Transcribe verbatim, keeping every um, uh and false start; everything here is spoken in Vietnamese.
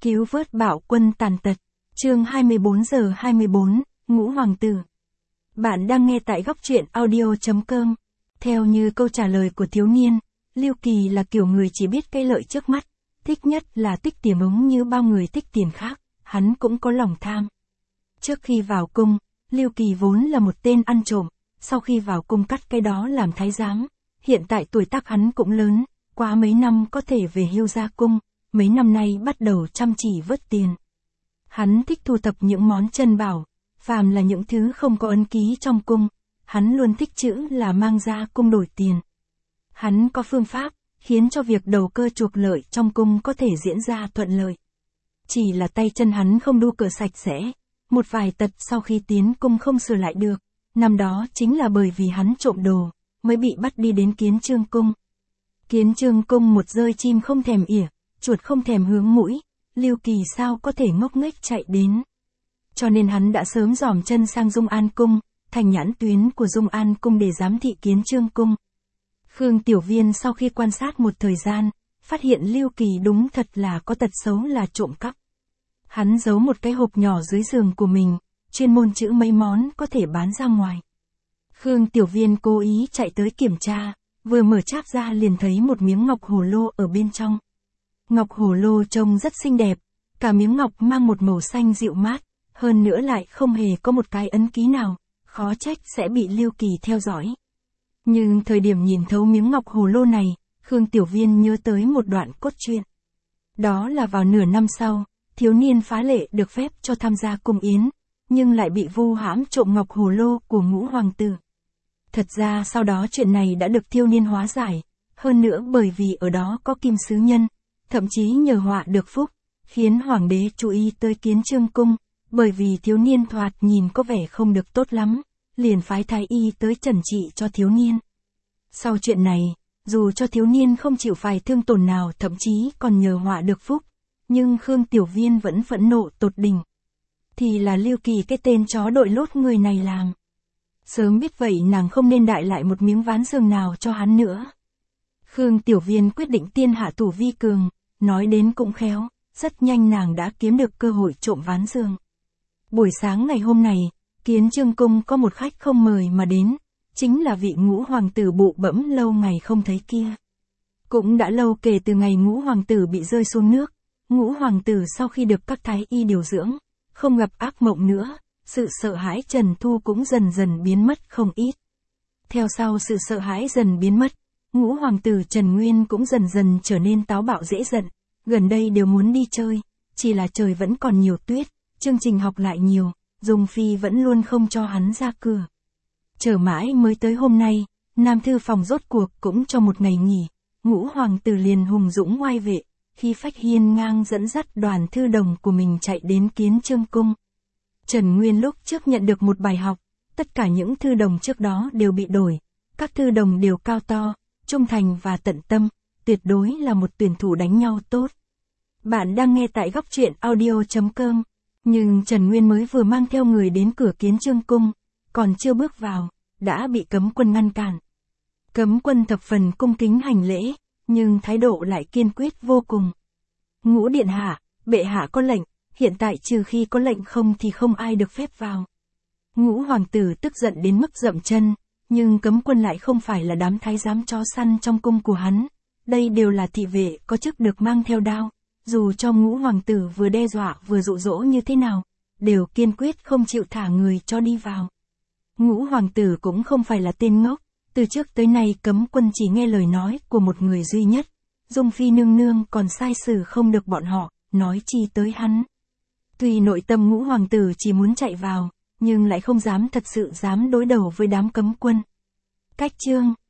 Cứu vớt bạo quân tàn tật. Chương hai mươi bốn giờ hai mươi bốn, Ngũ Hoàng tử. Bạn đang nghe tại góc truyện audio chấm com. Theo như câu trả lời của thiếu niên, Lưu Kỳ là kiểu người chỉ biết cái lợi trước mắt, thích nhất là tích tiền ống như bao người tích tiền khác, hắn cũng có lòng tham. Trước khi vào cung, Lưu Kỳ vốn là một tên ăn trộm, sau khi vào cung cắt cái đó làm thái giám, hiện tại tuổi tác hắn cũng lớn, qua mấy năm có thể về hưu ra cung, mấy năm nay bắt đầu chăm chỉ vớt tiền. Hắn thích thu thập những món chân bảo, phàm là những thứ không có ấn ký trong cung, hắn luôn thích chữ là mang ra cung đổi tiền. Hắn có phương pháp, khiến cho việc đầu cơ chuộc lợi trong cung có thể diễn ra thuận lợi. Chỉ là tay chân hắn không đu cửa sạch sẽ, một vài tật sau khi tiến cung không sửa lại được, năm đó chính là bởi vì hắn trộm đồ, mới bị bắt đi đến Kiến Chương cung. Kiến Chương cung một rơi chim không thèm ỉa, chuột không thèm hướng mũi, Lưu Kỳ sao có thể ngốc nghếch chạy đến. Cho nên hắn đã sớm dòm chân sang Dung An cung, thành nhãn tuyến của Dung An cung để giám thị Kiến Chương cung. Khương Tiểu Viên sau khi quan sát một thời gian, phát hiện Lưu Kỳ đúng thật là có tật xấu là trộm cắp. Hắn giấu một cái hộp nhỏ dưới giường của mình, chuyên môn trữ mấy món có thể bán ra ngoài. Khương Tiểu Viên cố ý chạy tới kiểm tra, vừa mở cháp ra liền thấy một miếng ngọc hồ lô ở bên trong. Ngọc hồ lô trông rất xinh đẹp, cả miếng ngọc mang một màu xanh dịu mát, hơn nữa lại không hề có một cái ấn ký nào, khó trách sẽ bị Lưu Kỳ theo dõi. Nhưng thời điểm nhìn thấu miếng ngọc hồ lô này, Khương Tiểu Viên nhớ tới một đoạn cốt truyện. Đó là vào nửa năm sau, thiếu niên phá lệ được phép cho tham gia cung yến, nhưng lại bị vu hãm trộm ngọc hồ lô của Ngũ Hoàng tử. Thật ra sau đó chuyện này đã được thiếu niên hóa giải, hơn nữa bởi vì ở đó có Kim Sứ Nhân, thậm chí nhờ họa được phúc, khiến hoàng đế chú ý tới Kiến Chương cung, bởi vì thiếu niên thoạt nhìn có vẻ không được tốt lắm, liền phái thái y tới trần trị cho thiếu niên. Sau chuyện này, dù cho thiếu niên không chịu phải thương tổn nào thậm chí còn nhờ họa được phúc, nhưng Khương Tiểu Viên vẫn phẫn nộ tột đỉnh. Thì là Lưu Kỳ cái tên chó đội lốt người này làm. Sớm biết vậy nàng không nên đại lại một miếng ván giường nào cho hắn nữa. Khương Tiểu Viên quyết định tiên hạ thủ vi cường, nói đến cũng khéo, rất nhanh nàng đã kiếm được cơ hội trộm ván giường. Buổi sáng ngày hôm này, Kiến Chương cung có một khách không mời mà đến, chính là vị Ngũ Hoàng tử bụ bẫm lâu ngày không thấy kia. Cũng đã lâu kể từ ngày Ngũ Hoàng tử bị rơi xuống nước, Ngũ Hoàng tử sau khi được các thái y điều dưỡng, không gặp ác mộng nữa, sự sợ hãi Trần Thu cũng dần dần biến mất không ít. Theo sau sự sợ hãi dần biến mất, Ngũ Hoàng tử Trần Nguyên cũng dần dần trở nên táo bạo dễ giận, gần đây đều muốn đi chơi, chỉ là trời vẫn còn nhiều tuyết, chương trình học lại nhiều, Dung Phi vẫn luôn không cho hắn ra cửa. Chờ mãi mới tới hôm nay, Nam thư phòng rốt cuộc cũng cho một ngày nghỉ, Ngũ Hoàng tử liền hùng dũng oai vệ, khi phách hiên ngang dẫn dắt đoàn thư đồng của mình chạy đến Kiến Chương cung. Trần Nguyên lúc trước nhận được một bài học, tất cả những thư đồng trước đó đều bị đổi, các thư đồng đều cao to, trung thành và tận tâm, tuyệt đối là một tuyển thủ đánh nhau tốt. Bạn đang nghe tại góc truyện audio chấm com, nhưng Trần Nguyên mới vừa mang theo người đến cửa Kiến Chương cung, còn chưa bước vào, đã bị cấm quân ngăn cản. Cấm quân thập phần cung kính hành lễ, nhưng thái độ lại kiên quyết vô cùng. Ngũ điện hạ, bệ hạ có lệnh, hiện tại trừ khi có lệnh không thì không ai được phép vào. Ngũ Hoàng tử tức giận đến mức dậm chân, nhưng cấm quân lại không phải là đám thái giám chó săn trong cung của hắn. Đây đều là thị vệ có chức được mang theo đao, dù cho Ngũ Hoàng tử vừa đe dọa vừa dụ dỗ như thế nào, đều kiên quyết không chịu thả người cho đi vào. Ngũ Hoàng tử cũng không phải là tên ngốc, từ trước tới nay cấm quân chỉ nghe lời nói của một người duy nhất, Dung Phi nương nương còn sai xử không được bọn họ, nói chi tới hắn. Tuy nội tâm Ngũ Hoàng tử chỉ muốn chạy vào, nhưng lại không dám thật sự dám đối đầu với đám cấm quân. Cách chương